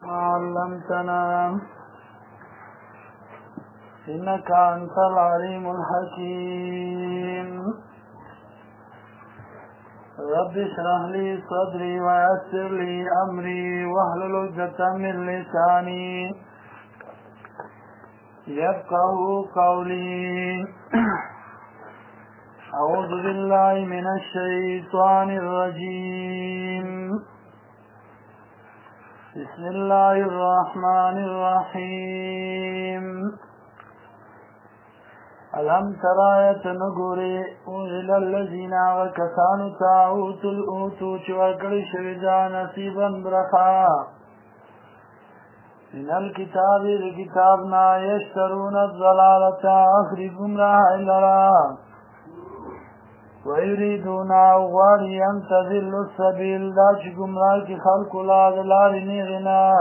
علمتنا إنك أنت العليم الحكيم رب اشرح لي صدري ويسر لي أمري واحلل عقدة من لساني يفقهوا قولي أعوذ بالله من الشيطان الرجيم بسم الله الرحمن الرحيم ألم ترى يتنقري إلى الذين وكسانوا تاوتوا الأوتوا وكل شوجا نصيبا برخا من الكتاب لكتابنا يشترون الضلالة أخرجهم راها إلى ويريدون أغواري أن تذلوا السبيل داشكم راكي خلق لا دلار نغنا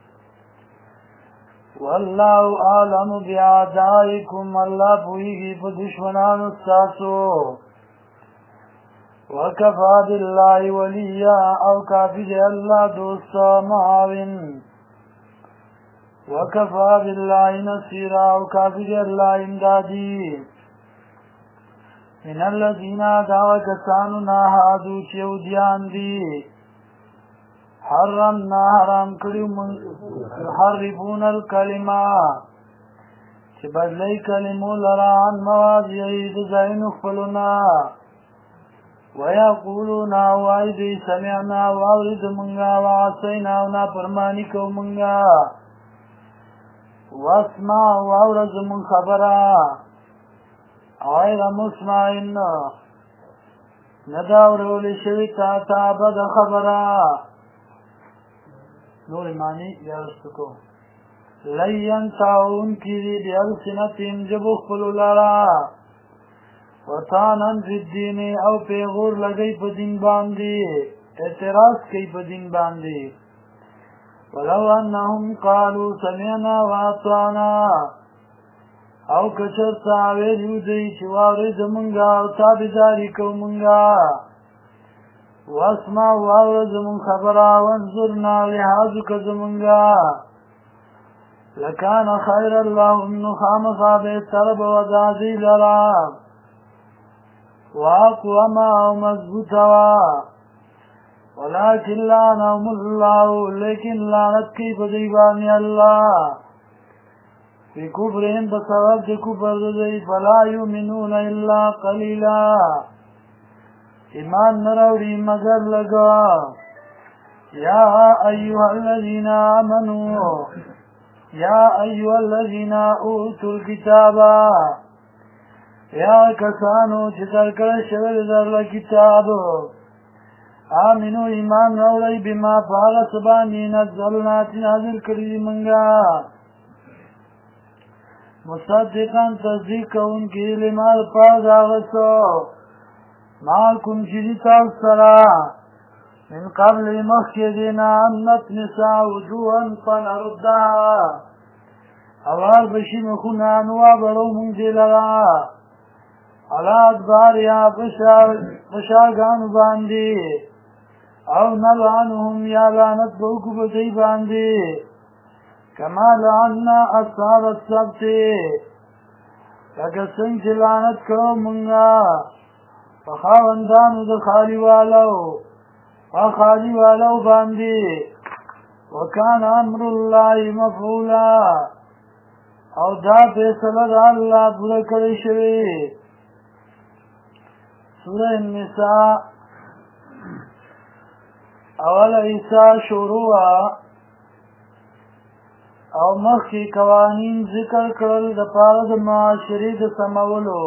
والله أعلم بأعدائكم الله بوئي بدشمنان الساسو وكفى بالله وليا أو كافي الله دوستا معاون وكفى بالله نصيرا أو كافي الله امدادي من الذين دعوا كسانو ناهادو چیودیان دی حرمنا حرام کریو يحرفون الكلمة چه بدلی کلمو لران موازیعی دزاین اخفلنا ويقولون وعيدي سمعنا وعورد منغا وعسينا ونا پرمانیکو منغا واسمع وعورد من خبرا غير مسمعين نداورو لشوی تا بد خبرا نور معنی یارستکو لین تاون کیری بیالسنتیم جبو خلو لارا وطانن فی الدین او پیغور لگئی پا دین باندی اعتراض کئی پا دین باندی ولو انهم قالوا سمعنا واطعنا او کچر تاویلیو دی چواری زمونگا او تابداری کو مونگا واسمع واور زمون خبرا وانظرنا لحاظو کزمونگا لکان خیر اللہ انو خامخا بیتر بودازی لرا واقوما او مضبوطوا ولیکن لعنهم اللہ لیکن لعنت کی بدیبانی اللہ في كفرهم بسبب كفر ذي فلا يؤمنون إلا قليلا إيمان نروي مگر لگا يا أيها الذين آمنوا يا أيها الذين أوتوا الكتاب يا كسانو چترکر شوال در لكتاب آمنوا إيمان نروي بما فاغسباني نزلنا تنازل کری منگا مصدقا تصدیق انکی لمال پاز آغسو معاکم چیزی تاثرا من قبل مخیدنا امنت نسا وجوها فنردها اوار بشی مخونا نوابرو منزی لغا علا ادباریا بشاگانو باندی او نلعنهم یا لعنت بوکو بدی باندی كما لعنا أصحاب السبت لكسن جلانت كو منغا فخاوندانو دخالي والو وخالي والو باندي وكان أمر الله مفعولا او دا فیصلد اللہ برکل شوی سورة النساء اول عیسیٰ شروع او مخی قوانین ذکر کرل د پاره د معاشري د سمولو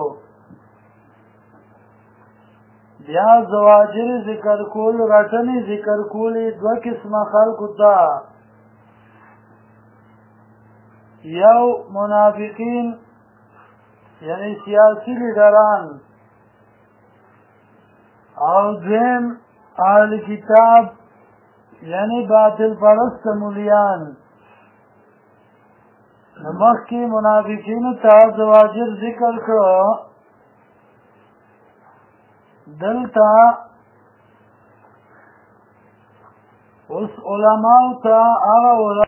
بیا زواجر ذکر کول رټنی ذکر کول دو قسمه خلقو ته یو منافقین یعنی سیاسی لیډران او دویم اهل کتاب یعنی باطل پرست مولیان نمخ کی منافقین تا زواجر ذکر کرو دلتا اس علماء تا